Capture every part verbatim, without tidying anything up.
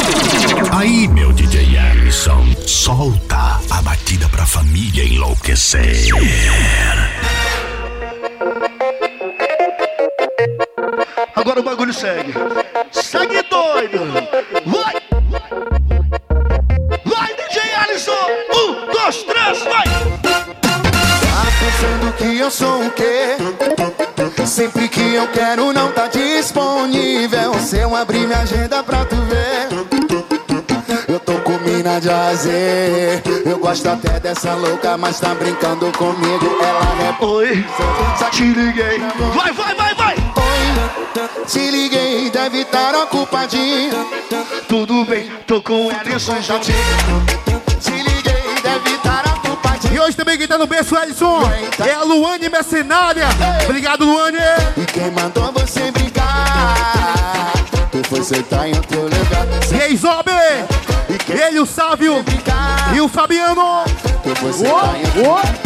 Aí, meu D J Ellison, solta a batida pra família enlouquecer. Agora o bagulho segue. Segue doido. Vai. Vai, D J Ellison. Um, dois, três, vai. Tá pensando que eu sou o quê? Sempre que eu quero não tá disponível. Se eu abrir minha agenda pra tu ver, eu tô com mina de azer. Eu gosto até dessa louca, mas tá brincando comigo. Ela é... Oi, te liguei. Vai, vai, vai, vai. Oi, te liguei, deve estar ocupadinho. Tudo bem, tô com Ellison já te... Te liguei, deve estar ocupadinho. E hoje também quem tá no berço, Ellison, é a Luane Mercenária. Obrigado, Luane. E quem mandou você brincar? Tu foi sentar em outro lugar. E aí, Zobe? Ele, o Sávio e o Fabiano. Tu foi sentar em outro lugar.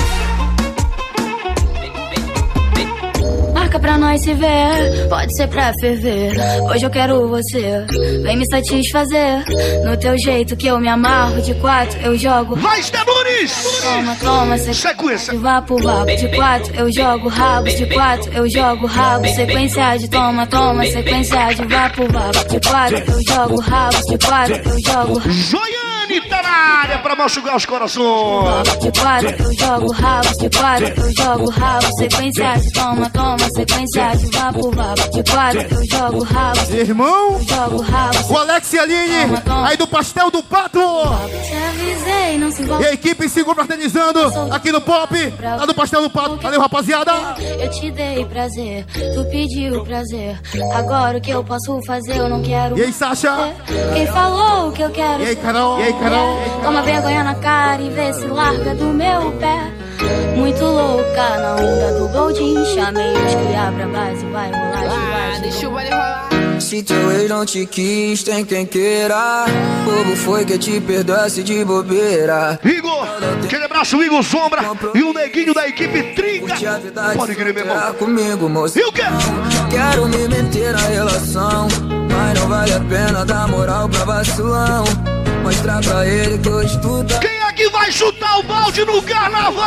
Marca pra nós se ver, pode ser pra ferver. Hoje eu quero você, vem me satisfazer. No teu jeito que eu me amarro, de quatro eu jogo. Vai, Estenunes! Toma, toma, sequência de vapo, vapo. De quatro eu jogo rabo, de quatro eu jogo rabo. Sequência de toma, toma, sequência de vapo, vapo. De quatro eu jogo rabo, de quatro eu jogo rabo. Joiane tá na área pra machucar os corações. De quatro eu jogo rabo, de quatro eu jogo rabo. Sequência de toma, toma, sequência de vapo, vapo. De quatro eu jogo rabo. Irmão, eu jogo rabo. O Alex e a Aline, toma, toma. Aí do Pastel do Pato. Te avisei, não se envolve. E a equipe se confraternizando aqui no Pop, lá do Pastel do Pato. Valeu, rapaziada. Eu te dei prazer, tu pediu prazer. Agora o que eu posso fazer, eu não quero. E aí, Sasha? Quem falou o que eu quero? E aí, Carol? E aí, Carol? Toma vergonha na cara e vê se larga do meu pé. Muito louca na onda do Goldin. Chamei os que abre a base, vai rolar, ah, deixa o baile rolar. Se teu ex não te quis, tem quem queira. Bobo foi que te perdoasse de bobeira. Igor, aquele abraço, Igor Sombra e o neguinho da equipe Trinca. Pode querer, meu irmão. Comigo, moço. E o quê? Quero me meter na relação, mas não vale a pena dar moral pra vacilão. Mostrar pra ele que hoje tu tá... Quem é que vai chutar o balde no carnaval?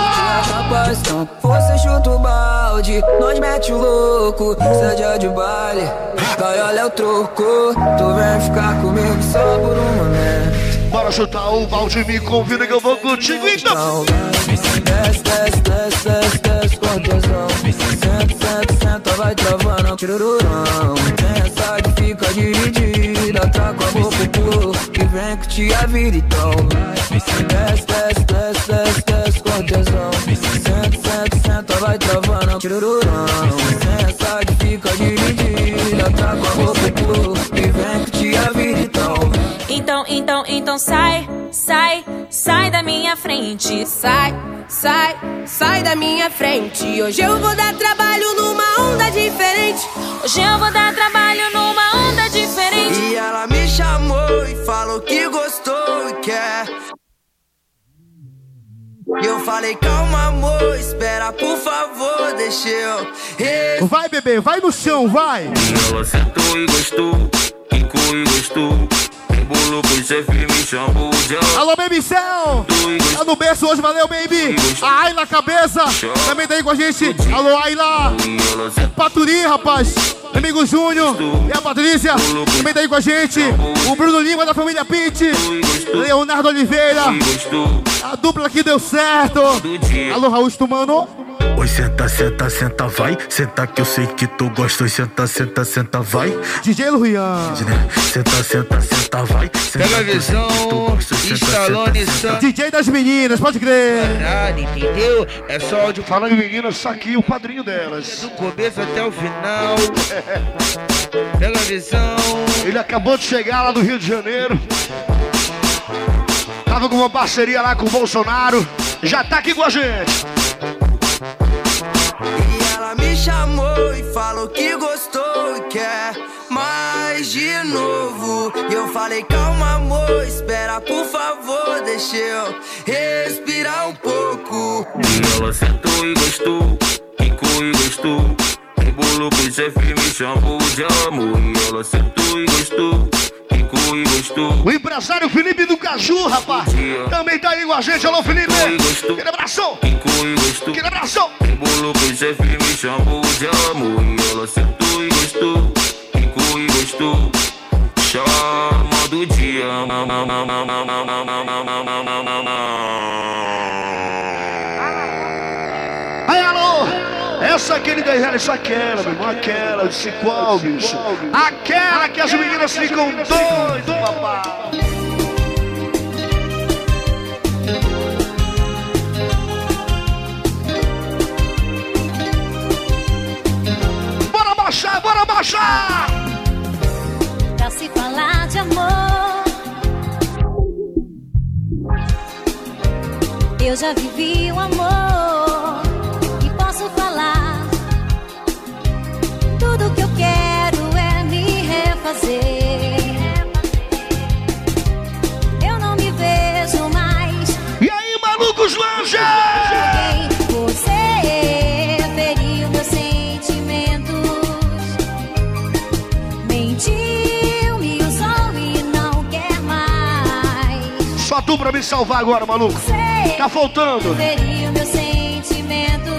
Rapaz, então você chuta o balde, nós mete o louco. Cê é dia de baile, vai olha o troco. Tu vem ficar comigo só por um momento. Bora chutar o balde, me convida que eu vou contigo então. Desce, desce, desce, desce, desce com tesão. Senta, senta, senta, vai travando, tirururão. Tem essa que fica dividida, tá com a boca pro pulo, que vem que te a vida então. Desce, desce, desce, desce, desce com tesão. Senta, senta, senta, vai travando, tirururão. Tem essa que fica dividida, tá com a boca pro pulo, que vem que te a vida então. Então, então, então sai, sai, sai da minha frente. Sai, sai, sai da minha frente. Hoje eu vou dar trabalho numa onda diferente. Hoje eu vou dar trabalho numa onda diferente. E ela me chamou e falou que gostou e quer. E eu falei, calma amor, espera por favor, deixa eu... Vai bebê, vai no chão, vai. E ela sentou e gostou, quicou e gostou. Bolo pro chefe, me chamou de... Alô, Baby Cell! Tá no berço hoje, valeu, baby! A Ayla cabeça! Também tá aí com a gente! Alô, Ayla! Paturi, rapaz! Meu amigo Júnior e a Patrícia também tá aí com a gente! O Bruno Lima da família Pitt! Leonardo Oliveira! A dupla que deu certo! Alô, Raul Stumano! Oi, senta, senta, senta, vai. Senta que eu sei que tu gosta. Oi, senta, senta, senta, vai. D J Luian. Senta, senta, senta, vai. Pega a visão, Stallone, D J das meninas, pode crer. Caralho, entendeu? É só áudio. Falando em meninas, tá aqui o padrinho delas. Do começo até o final. Pega a visão. Ele acabou de chegar lá do Rio de Janeiro. Tava com uma parceria lá com o Bolsonaro. Já tá aqui com a gente. E ela me chamou e falou que gostou e quer mais de novo. E eu falei, calma amor, espera por favor, deixa eu respirar um pouco. E ela sentou e gostou, quicou e gostou. Embolou pro chefe, me chamou de amor. E ela sentou e gostou, quicou Rico e gostou. O empresário Felipe do Caju, rapaz. Também tá aí com a gente. Alô, Felipe. Aquele abração. Rico e gostou. Aquele abração. Embolou pro chefe, me chamou de amor. E ela sentou e gostou. Rico e gostou. Chama do dia. Aí, alô. Essa aqui ele ganha, essa aquela, meu irmão. Aquela, eu disse qual, bicho? Aquela que as meninas ficam doidas, papai. Bora baixar, bora baixar! Pra se falar de amor, eu já vivi o amor e posso falar. Tudo que eu quero é me refazer. Eu não me vejo mais. E aí, malucos lanches? Você feriu meus sentimentos, mentiu, me usou e não quer mais. Só tu pra me salvar agora, maluco. Você tá faltando. Feriu meus sentimentos.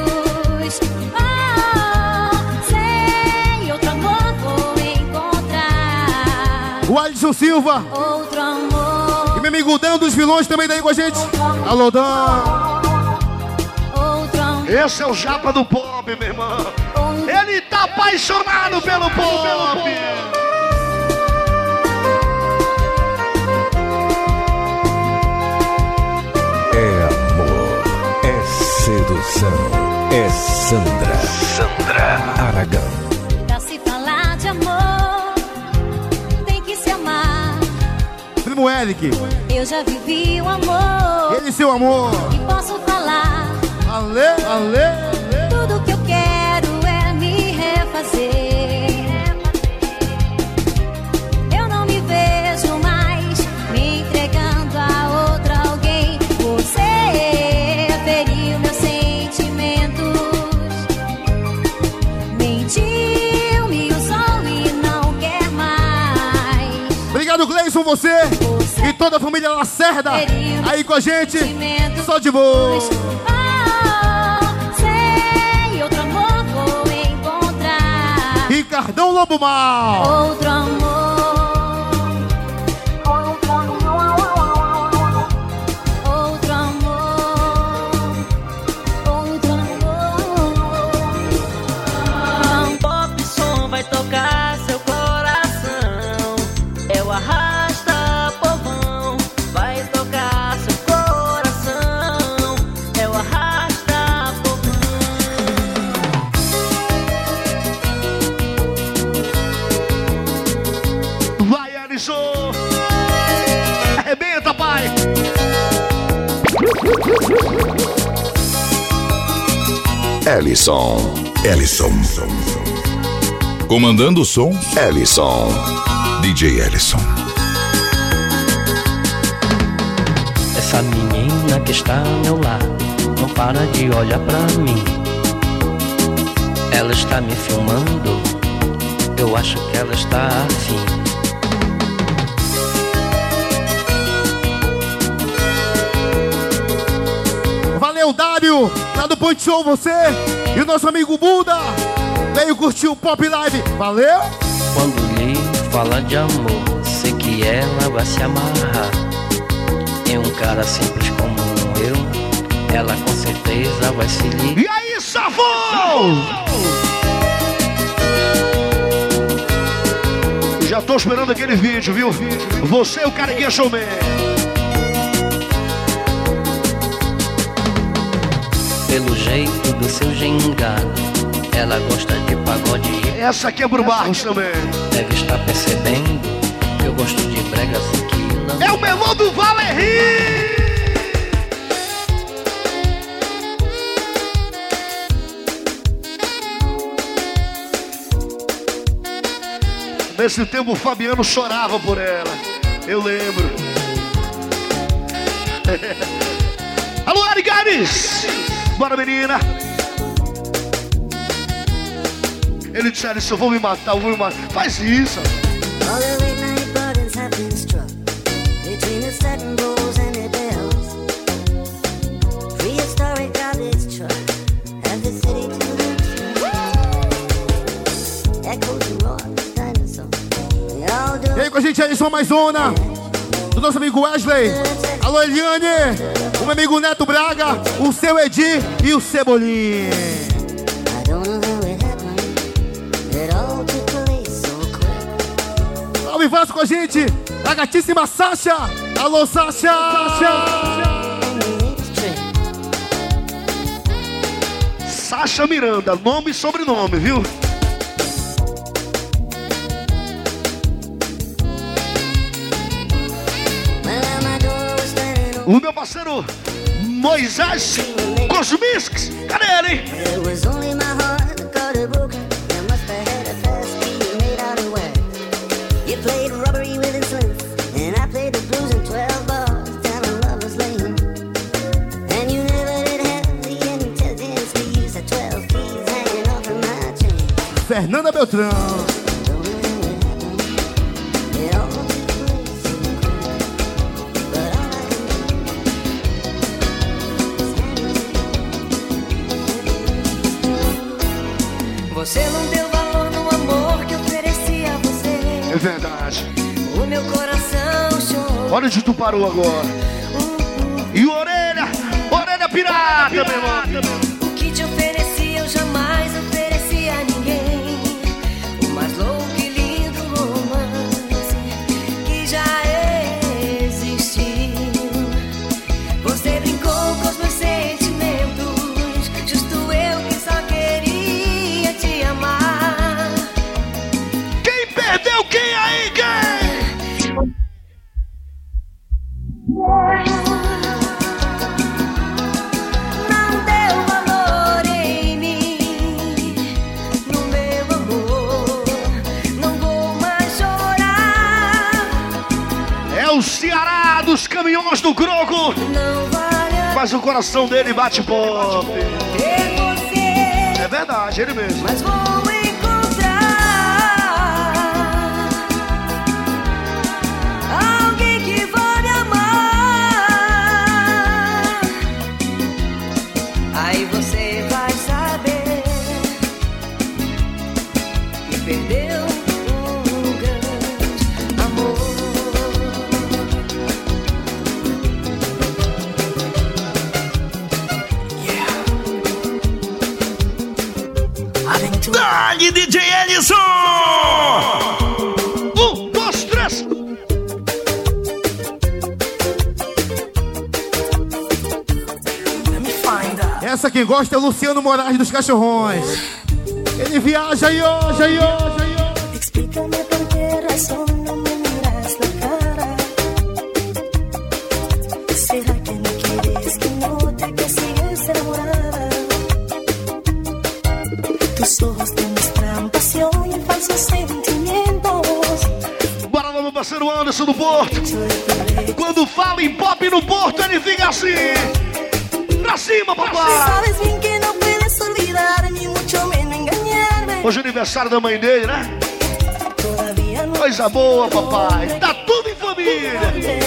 Oh, sei, outro amor vou encontrar. O Alisson Silva. Outro amor. E meu amigo Dan dos Vilões também daí com a gente. Alô, Dan. Outro amor. Esse é o japa do pop, meu irmão. Ele tá apaixonado pelo pop. É amor, é sedução, é Sandra, Sandra Aragão. Pra se falar de amor, tem que se amar. Primo Eric. Eu já vivi o amor. Ele seu amor. E posso falar. Ale, ale, ale. Tudo que eu quero é me refazer. Eu não me vejo mais me entregando a outra alguém. Você feriu meus sentimentos, mentiu, me usou e não quer mais. Obrigado, Gleison, você, você e toda a família Lacerda aí com a gente. Só de boa. Ricardão Lobo Mal. Outro amor. Outro amor. Outro amor. Outro amor. Pop som vai tocar seu coração. É o arrasta povão. Vai tocar seu coração. É o arrasta povão. Arrebenta, pai! Ellison. Ellison. Comandando o som, Ellison. D J Ellison. Essa menina que está ao meu lado não para de olhar pra mim. Ela está me filmando, eu acho que ela está afim. Valeu, Dário, lá do Point Show, você e o nosso amigo Buda veio curtir o Pop Live. Valeu! Quando lhe fala de amor, sei que ela vai se amarrar. Em um cara simples como eu, ela com certeza vai se ligar. E aí, safou! Já tô esperando aquele vídeo, viu? Você, o Careguinha Showman. Pelo jeito do seu gingado, ela gosta de pagode. Essa aqui é pro Barros também. Deve estar percebendo que eu gosto de bregas que não... É o melô do Valeri! Nesse tempo o Fabiano chorava por ela. Eu lembro. Alô, Arigares! Bora, menina! Ele disse, Alisson, eu vou me matar, eu vou me matar. Faz isso! Vem com a gente, Alisson Maisona. Do nosso amigo Wesley. Alô, Eliane. O meu amigo Neto Braga. O seu Edi e o Cebolinha. Ao vivaço com a gente. A gatíssima Sasha. Alô, Sasha. Sasha Miranda, nome e sobrenome, viu? O meu parceiro Moisés Cosmix, cadê ele, hein? Fernanda Beltrão. Você não deu valor no amor que ofereci a você. É verdade. O meu coração chorou. Olha onde tu parou agora. E o Orelha, Orelha Pirata, meu irmão. O que te ofereci eu jamais ofereci a ninguém. O mais louco e lindo romance que já existiu. Você brincou com os meus sentimentos, justo eu que só queria te amar. Quem perdeu quem aí, quem? Não deu valor em mim, no meu amor. Não vou mais chorar. É o Ceará dos caminhões do Grogo. Não vale. Mas o coração dele bate pop. Ter você. É verdade, ele mesmo. Mas vou encontrar alguém que vai me amar. Aí você vai saber que perdeu um grande amor. Dali, D J Ellison! Um, dois, três! Essa quem gosta é o Luciano Moraes dos Cachorrões. Ele viaja aí, ó, já aí, ó, já aí, ó. Explícame por qué razón no me miras la cara. ¿Será que no quieres que note que sigues enamorada? Tus ojos demuestran pasión y falsos sentimientos. Bora lá, meu parceiro Anderson do Porto. Quando fala em pop no Porto, ele fica assim. Pra cima, papai! Sabes bien que no puedes olvidarme, mucho menos engañarme. Hoje é aniversário da mãe dele, né? Todavía no. Coisa boa, papai. Tá tudo em família.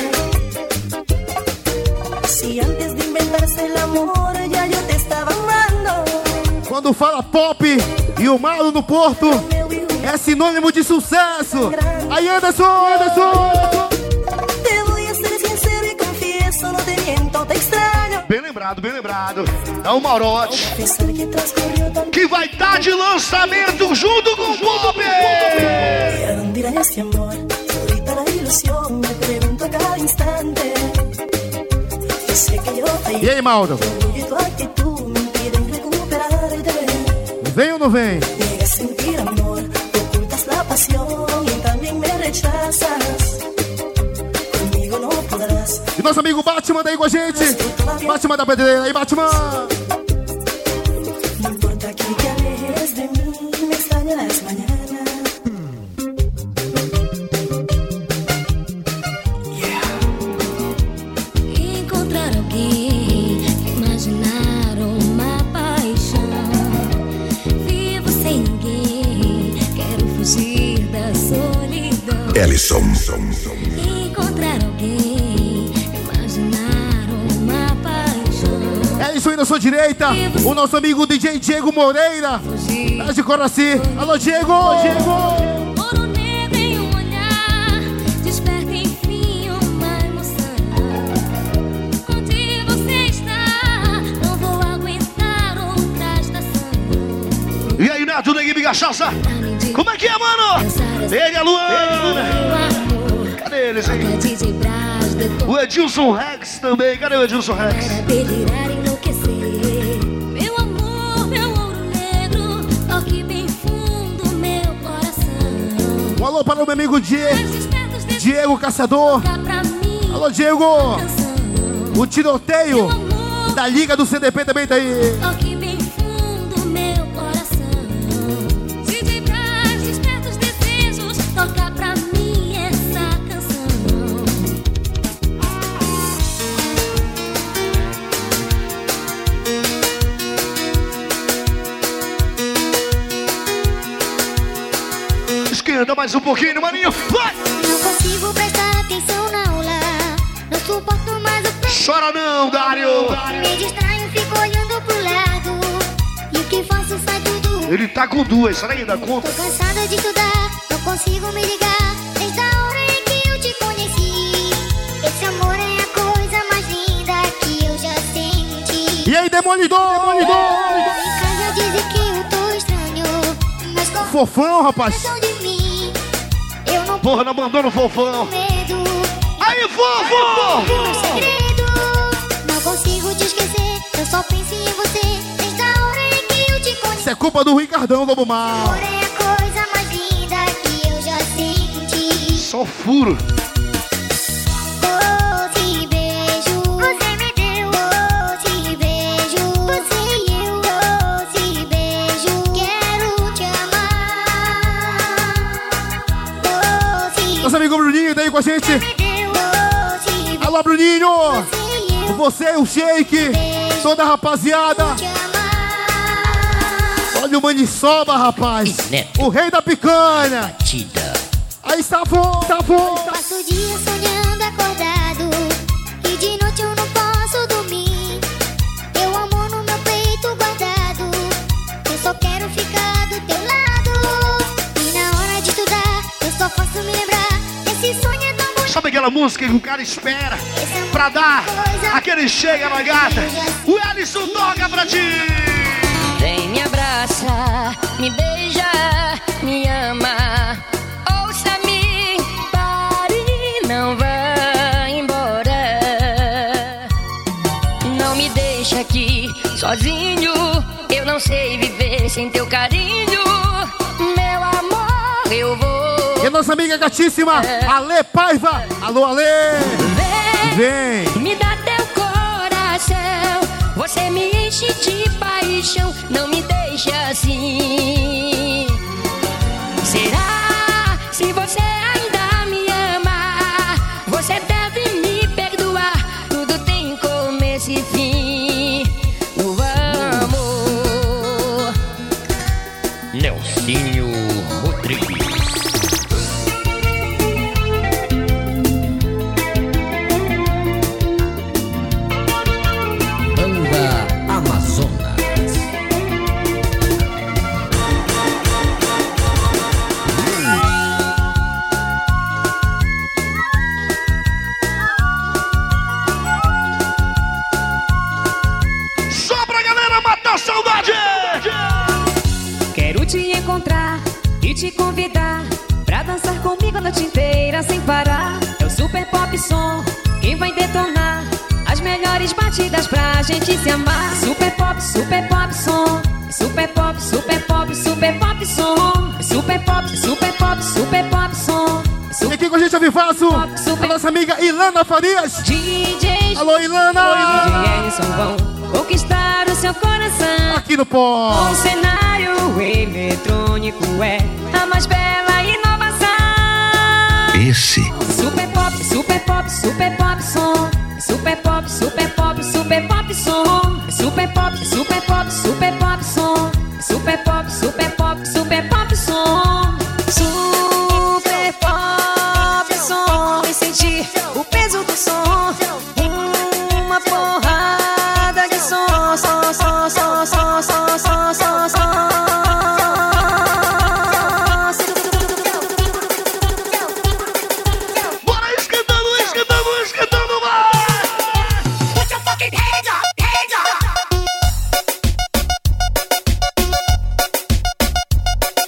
Si antes de inventarse el amor ya yo te estaba amando. Quando fala pop e o Malo no Porto, é sinônimo de sucesso. Aí, Anderson, Anderson! Te voy a ser sincero y confieso, no te miento, te extraño. Bem lembrado, bem lembrado. É o Maurote, que vai estar de lançamento junto com o Pop. ¿A dónde irá ese amor? Ahorita la ilusión me pregunto a cada instante. Yo sé que yo fallé. E aí, Mauro? Y tu actitud me impiden recuperarte. Vem ou não vem? Niegas sentir amor, ocultas la pasión y también me rechazas. Conmigo no podrás. E nosso amigo Batman daí com a gente. Batman da Pedreira. Aí, Batman. No importa que te alejes de mí, me extrañarás mañana. Encontrar alguém, imaginar uma paixão. Vivo sem ninguém, quero fugir da solidão. Ellison. Encontrar alguém, imaginar uma paixão. É isso aí na sua direita. O nosso amigo D J Diego Moreira. Tá de Coraci. Alô, Diego. Diego. Ouro negro em um olhar, de cachaça. Como é que é, mano? Ele, a Luana. Cadê eles, hein? O Edilson Rex também. Cadê o Edilson Rex? Meu amor, meu ouro negro, toque bem fundo meu coração. Um alô para o meu amigo Diego, Diego Caçador. Alô, Diego. O tiroteio da Liga do C D P também tá aí. Toque bem fundo meu coração. Se de Brás desperta os desejos, toca pra mim essa canção. Esquenta mais um pouquinho, maninho. Vai! Não consigo prestar atenção na aula. Não suporto mais o Chora não, Dário. Me distraio, fico olhando pro lado. E o que faço sai tudo. Ele tá com duas, será que ainda conta? Tô cansada de estudar, não consigo me ligar. Desde a hora em que eu te conheci. Esse amor é a coisa mais linda que eu já senti. E aí, Demolidor, Demolidor. Em casa dizem que eu tô estranho, mas com Fofão, rapaz. de mim, eu não Porra, não abandono o fofão. medo. Aí, fofo! Meu segredo. Não consigo te esquecer, eu só penso em você. Desde a hora em que eu te conheci. Isso é culpa do Ricardão, Lobo Mal. Amor é a coisa mais linda que eu já senti. Só furo. Doce beijo, você me deu. Doce beijo, você e eu. Doce beijo, quero te amar. Doce Nosso amigo Bruninho tá aí com a gente. me deu. Doce Alô, Bruninho. você e eu. Você, o Shake, toda a rapaziada. Te amar. Olha o Maniçoba, rapaz. O rei da picanha. Aí, Safon, Safon. Passo o dia sonhando acordado, e de noite eu não posso dormir. Teu amor no meu peito guardado, eu só quero ficar do teu lado. E na hora de estudar, eu só posso me lembrar desse sonho é tão bonito. Sabe aquela música que o cara espera pra dar aquele chega na gata? O Ellison toca pra ti! Vem, me abraça, me beija, me ama. Ouça-me, pare, não vá embora. Não me deixa aqui sozinho. Eu não sei viver sem teu carinho. Meu amor, eu vou. E a nossa amiga gatíssima, Ale Paiva. Alô, Ale. Vem, Vem. me dá teu coração. Você me enche de paixão. Não me deixa assim. Será? Se você ainda me ama, você deve me perdoar. Tudo tem começo e fim. O amor. Nelsinho Rodrigues. Banda Amazonas. Só pra galera matar a saudade! Quero te encontrar e te convidar pra dançar comigo a noite inteira sem parar. É o Super Pop Som quem vai detonar as melhores batidas pra gente se amar. Super Pop, Super Pop Som. Super Pop, Super Pop, Super Pop Som. Super Pop, Super Pop, Super Pop Som. E aqui com a gente ao vivaço, a nossa amiga Ilana Farias. D J. Alô, Ilana. D J Ellison vão conquistar o seu coração. Aqui no pó. O cenário eletrônico é a mais bela inovação. Esse Super Pop, Super Pop, Super Pop Som. Super Pop, Super Pop, Super Pop Som. Super Pop, Super Pop, Super Pop Som. Super Pop, Super Pop, Super Pop Som. Super Pop Som. E sentir o peso do som. Uma porrada de som, som, som, som, som, som, som, som, som. Bora esquentando, esquentando, esquentando, vai! Put your fucking hands up, hands up!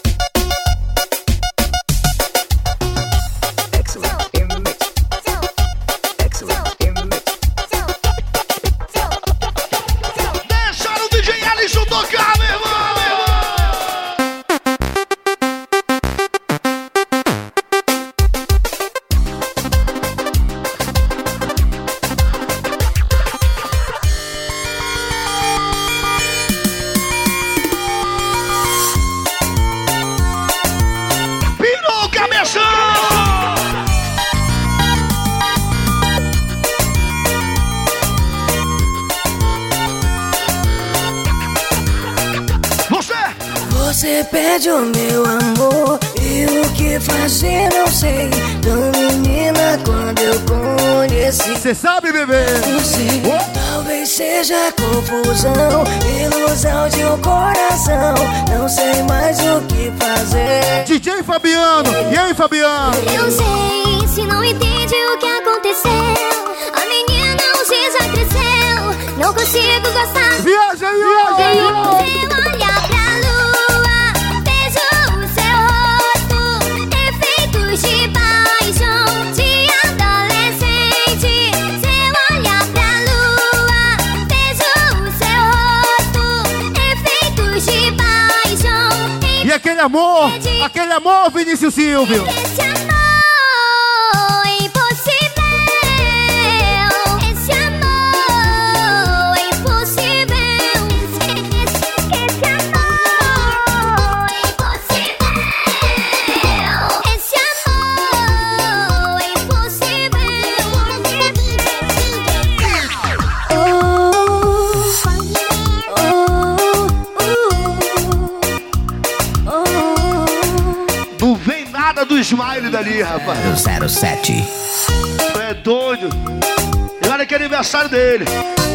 pede o meu amor e o que fazer não sei. Tão menina quando eu conheci. Cê sabe, bebê? Não sei, talvez seja confusão, ilusão de um coração. Não sei mais o que fazer. D J Fabiano, e aí, Fabiano? Eu sei, se não entende o que aconteceu. A menina hoje já cresceu. Não consigo gostar. Viaja, viaja, viaja. Seu olhar pra lua, vejo o seu rosto. Efeitos de paixão de adolescente. Seu olhar pra lua, vejo o seu rosto. Efeitos de paixão. E aquele amor, aquele amor, Vinícius Silvio. Esse amor impossível. Esse amor impossível. Esse amor impossível. Esse amor impossível. Não vem nada do Smile dali, rapaz. zero sete. Tu é doido. E olha que aniversário dele.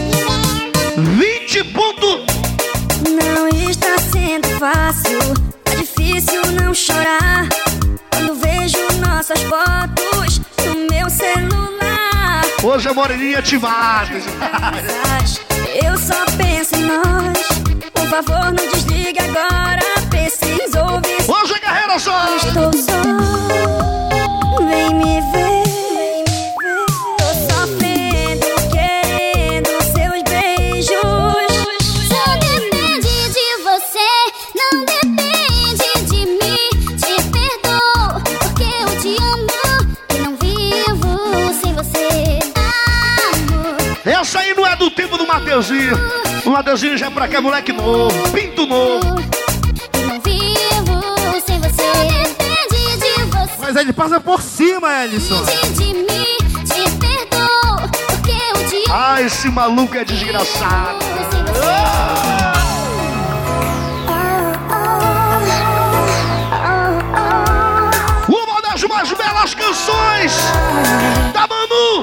vinte pontos. Não está sendo fácil, é difícil não chorar quando vejo nossas fotos no meu celular. Hoje a moreninha te mata. Eu só penso em nós. Por favor, não desligue agora. Preciso ouvir. Hoje é carreira só. Estou só. Vem me ver. Tô sofrendo, querendo seus beijos. Só depende de você, não depende de mim. Te perdoo, porque eu te amo e não vivo sem você. Amo. Essa aí não é do tempo do Mateuzinho. O Mateuzinho já é pra cá, moleque novo, pinto novo. Eu não vivo sem você. Depende de você. Mas ele passa por cima, Ellison. Depende de mim, te perdoo, porque eu te amo. Ah, esse maluco é desgraçado. Sem você. Uma das mais belas canções da Manu.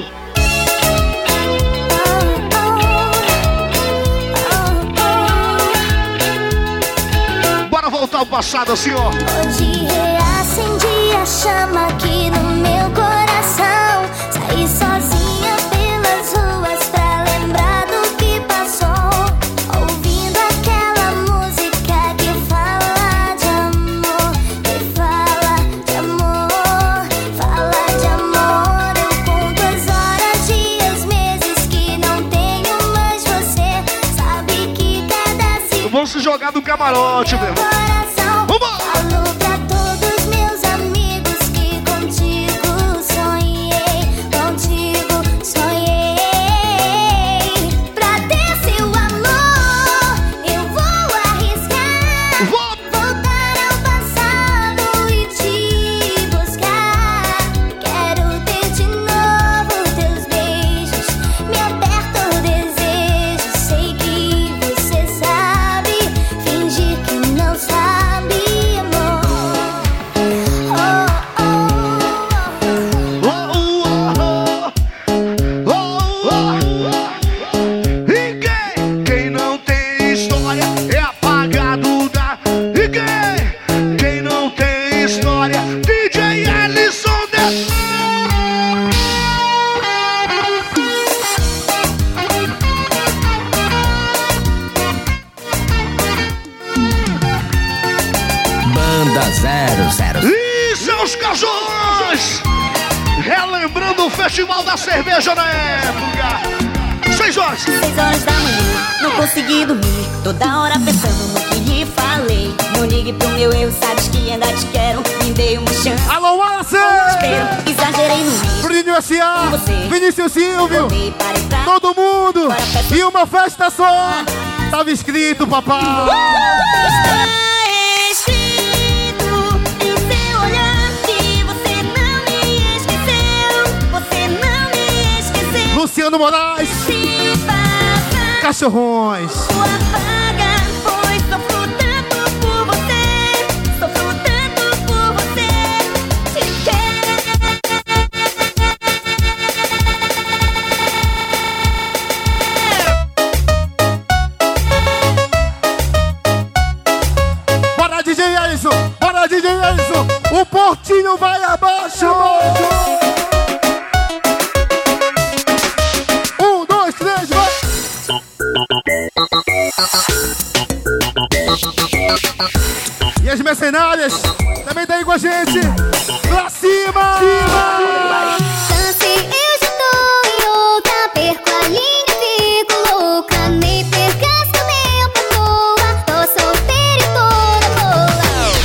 Bora voltar ao passado assim, ó. Hoje reacendi a chama aqui no meu coração. Saí sozinha pelas ruas pra lembrar do que passou. Ouvindo aquela música que fala de amor, que fala de amor, fala de amor. Eu conto as horas, dias, meses que não tenho mais você. Sabe que cada segundo Vamos se jogar do camarote, meu irmão. falo pra todos meus amigos que contigo sonhei, contigo sonhei. Pra ter seu amor, eu vou arriscar. Voltar ao passado e te buscar. Quero ter de novo teus beijos, me aperta o desejo. Sei que você sabe, fingir que não sabe, amor. E quem, quem não tem história é apagado da. E quem, quem não tem história, D J Ellison de... Banda zero zero. E seus cachorros! Relembrando o Festival da Cerveja na época. Seis horas. Seis horas da manhã, não consegui dormir. Toda hora pensando no que lhe falei. Não ligue pro meu erro, sabes que ainda te quero. Me dei uma chance. Alô, Wallace! Espero, exagerei no risco. Bruninho S A, Vinícius Silvio, Voltei para entrar. todo mundo. E uma festa só. Tava escrito, papai. Está escrito em seu olhar que você não me esqueceu. Você não me esqueceu. Luciano Moraes, Se passar, Cachorrões. sua vaga, pois sofro tanto por você. E as mercenárias também tá aí com a gente. Pra cima! Cansei, eu já tô em outra. Perco a linha e fico louca. Nem percas tempo à toa. Tô solteira e toda boa.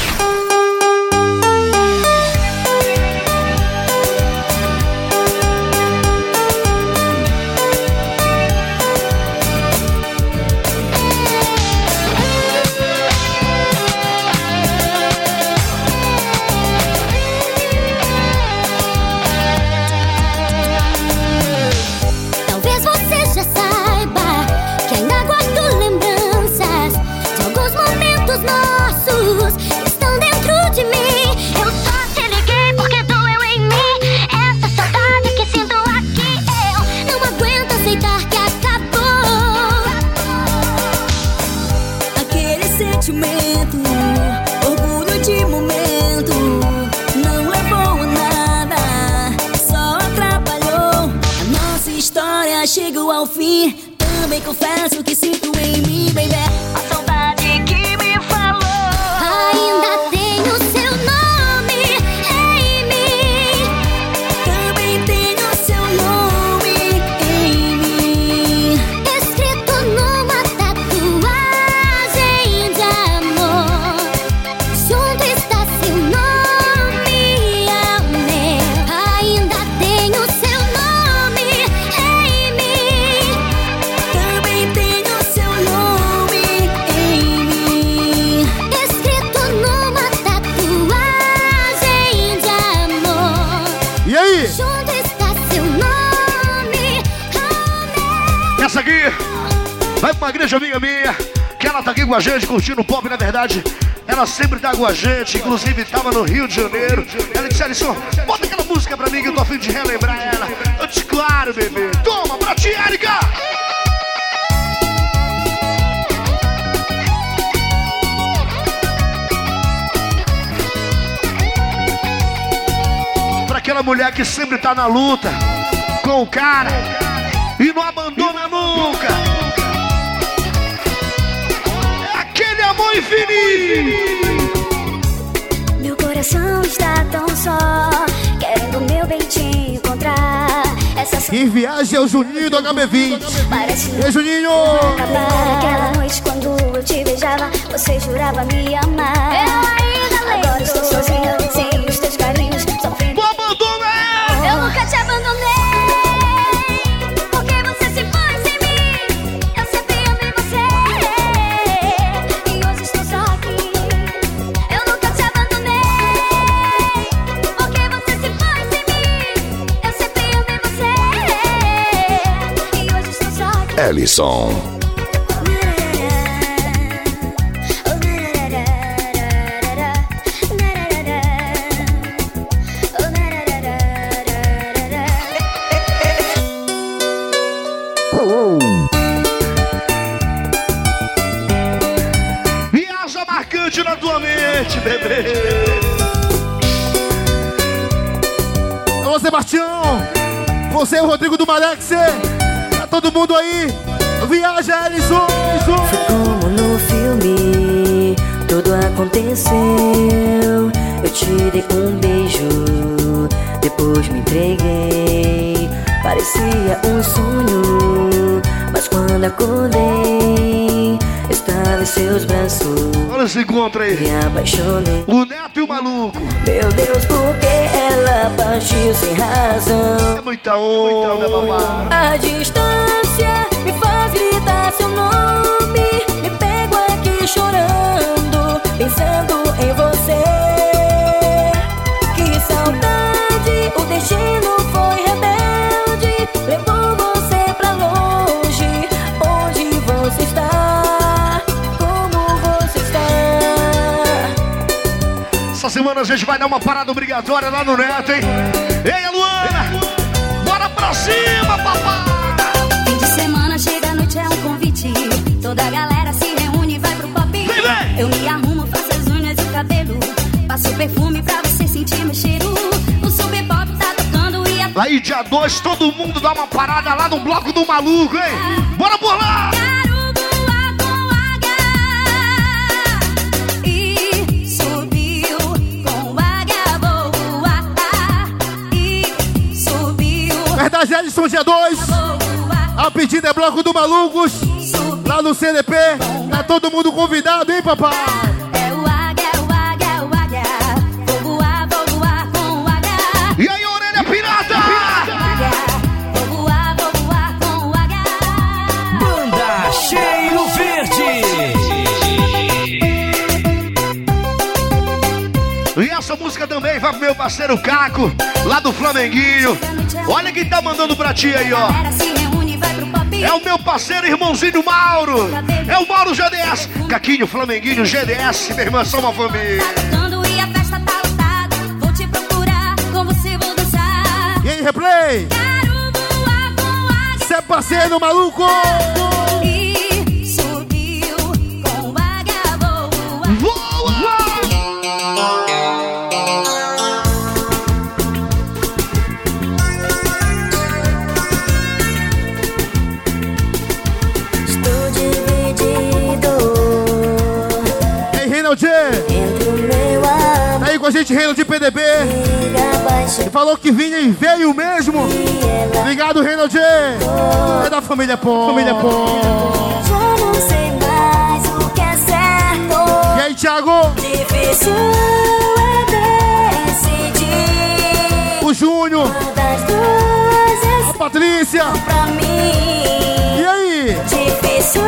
Talvez você já saiba que ainda guardo lembranças de alguns momentos nossos que estão dentro de mim. Eu só te liguei porque doeu em mim. Essa saudade que sinto aqui, eu não aguento aceitar que acabou. Aquele sentimento, orgulho de momento, não levou a nada, só atrapalhou. A nossa história chegou ao fim. Também confesso que sinto em mim, baby, a saudade que me falou. Ainda tenho seu nome em mim. Também tenho seu nome em mim. Escrito numa tatuagem de amor. Junto está seu nome ao meu. Ainda tenho seu nome em mim. Também tenho seu nome em mim. Escrito numa tatuagem de amor. E aí? Junto está seu nome ao meu. Essa aqui vai pra uma grande amiga minha, que ela tá aqui com a gente, curtindo o pop, na verdade. Ela sempre tá com a gente, inclusive tava no Rio de Janeiro. Ela disse, Alisson, bota aquela música pra mim que eu tô a fim de relembrar ela. Eu disse, claro, bebê. Toma, pra ti, Érica! Pra aquela mulher que sempre tá na luta com o cara e não abandona nunca. É aquele amor infinito. Meu coração está tão só, querendo meu bem te encontrar. Essa Quem viaja é o Juninho do H B vinte. parece E aí, Juninho? acabar. Aquela noite quando eu te beijava, você jurava me amar. Eu ainda lembro. Agora estou sozinha, sem os teus carinhos, sofrendo. Não abandona ela! Eu nunca te abandonei, porque você se foi sem mim. Eu sempre amei você, e hoje estou só aqui. Eu nunca te abandonei, porque você se foi sem mim. Eu sempre amei você, e hoje estou só aqui. Ellison. Viaja marcante na tua mente, bebê. Alô, Sebastião. Você é o Rodrigo do Malex. Tá todo mundo aí. Viaja, Ellison. Foi como no filme, tudo aconteceu. Eu te dei um beijo, depois me entreguei. Parecia um sonho, mas quando acordei, estava em seus braços. Olha esse encontro aí. Me apaixonei. O Neto e o maluco. Meu Deus, por que ela partiu sem razão? É muita onda, babá. A distância me faz gritar seu nome. Me pego aqui chorando, pensando em você. Que saudade, o destino foi rebelde. Levou você pra longe. Onde você está? Como você está? Essa semana a gente vai dar uma parada obrigatória lá no Neto, hein? Ei, Luana! Bora pra cima, papai! Fim de semana, chega a noite, é um convite. Toda a galera se reúne e vai pro pop. Vem, vem! Eu me arrumo, faço as unhas e o cabelo. Passo perfume pra você sentir meu cheiro. O super pop tá tocando e a... Aí, dia dois, todo mundo dá uma parada lá no Bloco do Maluco, hein? Bora por lá! Quero voar com H. Verdade, Edson, dia dois. A pedida é Bloco do Malucos. Lá no C D P. Tá todo mundo convidado, hein, papai? É o águia, é o águia, é o águia. Vou voar, vou voar com o águia. E aí, orelha pirata! Vou voar, vou voar com o águia. Banda Cheiro Verde. E essa música também vai pro meu parceiro Caco, lá do Flamenguinho. Olha quem tá mandando pra ti aí, ó. É o meu parceiro irmãozinho Mauro. É o Mauro G D S. Caquinho, Flamenguinho, G D S, minha irmã, são uma família. E a festa tá lotada. Vou te procurar, com você vou dançar. E aí, replay? Quero voar com águia. Cê é parceiro, maluco? E subiu com águia, vou voar. Tá aí com a gente, Reino de P D B. Ele falou que vinha e veio mesmo. Obrigado, Reinald. É da família Pô. Família Pô. Já não sei mais o que é certo. E aí, Thiago? Difícil é decidir. O Júnior. Das duas a Patrícia. Pra mim. E aí? Difícil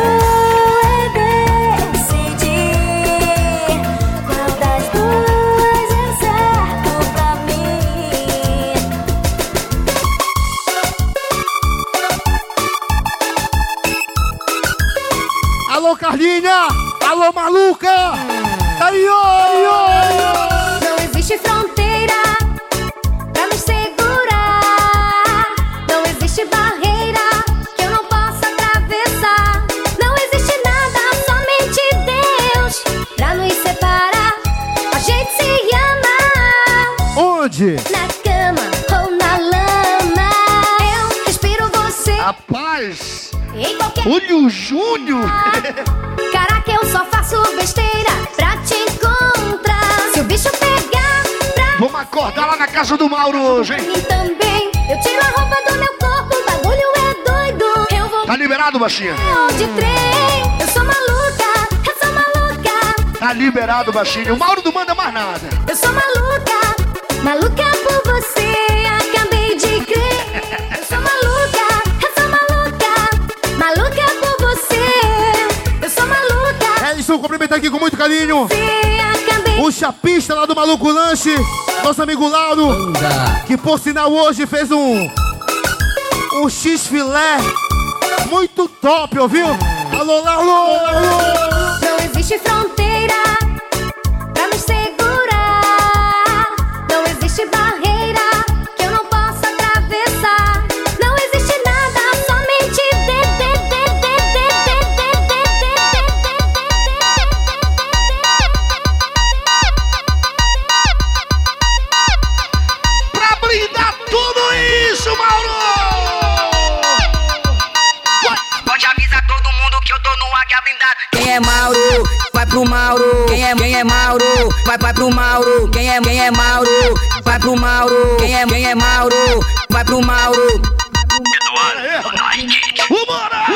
Alô, Carlinha! Alô, maluca! Aí, ó! Não existe fronteira pra me segurar. Não existe barreira que eu não possa atravessar. Não existe nada, somente Deus pra nos separar. A gente se ama. Onde? Na cama ou na lama. Eu respiro você. Rapaz! Em qualquer... Olha o Júnior! Caraca, eu só faço besteira pra te encontrar. Se o bicho pegar pra... Vamos acordar lá na casa do Mauro hoje, hein? Mim também. Eu tiro a roupa do meu corpo, o bagulho é doido. Eu vou... Tá liberado, baixinha? de trem. Eu sou maluca, eu sou maluca. Tá liberado, baixinho. O Mauro não manda mais nada. Eu sou maluca, maluca por você. Acabei de crer. Eu sou maluca, eu sou maluca. Maluca por você. Eu sou maluca. É isso, cumprimentar aqui com muito carinho. O chapista lá do Maluco Lanche, nosso amigo Lauro, que por sinal hoje fez um um X-filé muito top, ouviu? Alô, Lauro! Não existe fronteira pra me segurar. Não existe barreira que eu não possa atravessar. Não existe nada, somente pra brindar tudo isso, Mauro! Pode avisar todo mundo que eu tô no águia blindado. Quem é Mauro, vai pro Mauro. Quem é, quem é Mauro, vai, vai pro Mauro. Quem é, quem é Mauro, vai pro Mauro. Quem é, quem é Mauro, vai pro Mauro. Vambora!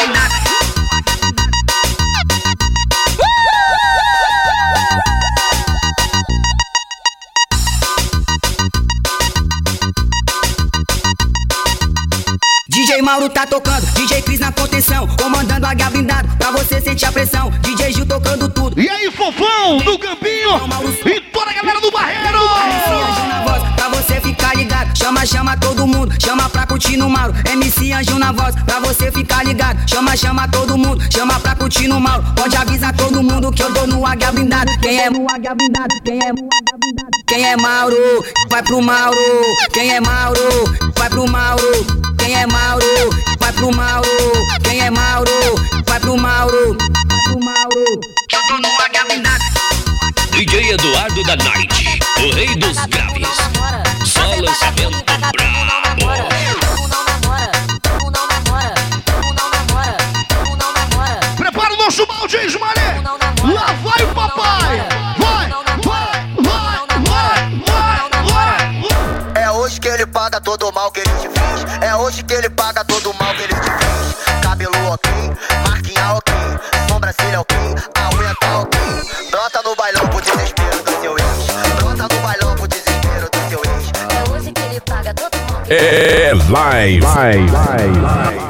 D J Mauro tá tocando, D J Cris na contenção, comandando a águia blindado, pra você sentir a pressão. D J Gil tocando tudo. E aí, fofão, do Campinho, e toda a galera do Barreiro! Pra você ficar ligado, chama, chama todo mundo, chama pra curtir no Mauro. M C Anjo na voz, pra você ficar ligado, chama, chama todo mundo, chama pra curtir no Mauro. Pode avisar todo mundo que eu tô no águia blindado. Quem é no águia blindado? Quem é no águia blindado? Quem é Mauro, vai pro Mauro. Quem é Mauro, vai pro Mauro. Quem é Mauro, vai pro Mauro. Quem é Mauro, vai pro Mauro. Vai pro Mauro. Eu tô no águia blindado. D J Eduardo da Night, o rei dos graves. Só lançamento brabo. Prepara o nosso balde, Ismael. Lá vai o papai. Vai, vai, vai, vai, vai, vai. É hoje que ele paga todo o mal que ele te fez. É hoje que ele paga todo o mal que ele te fez. Cabelo ok, marquinha ok, sobrancelha ok, a unha tá ok. Brota no bailão pro desespero do seu ex. Brota no bailão pro desespero do seu ex. É hoje que ele paga todo o mal que ele te fez. É live, live, live, live.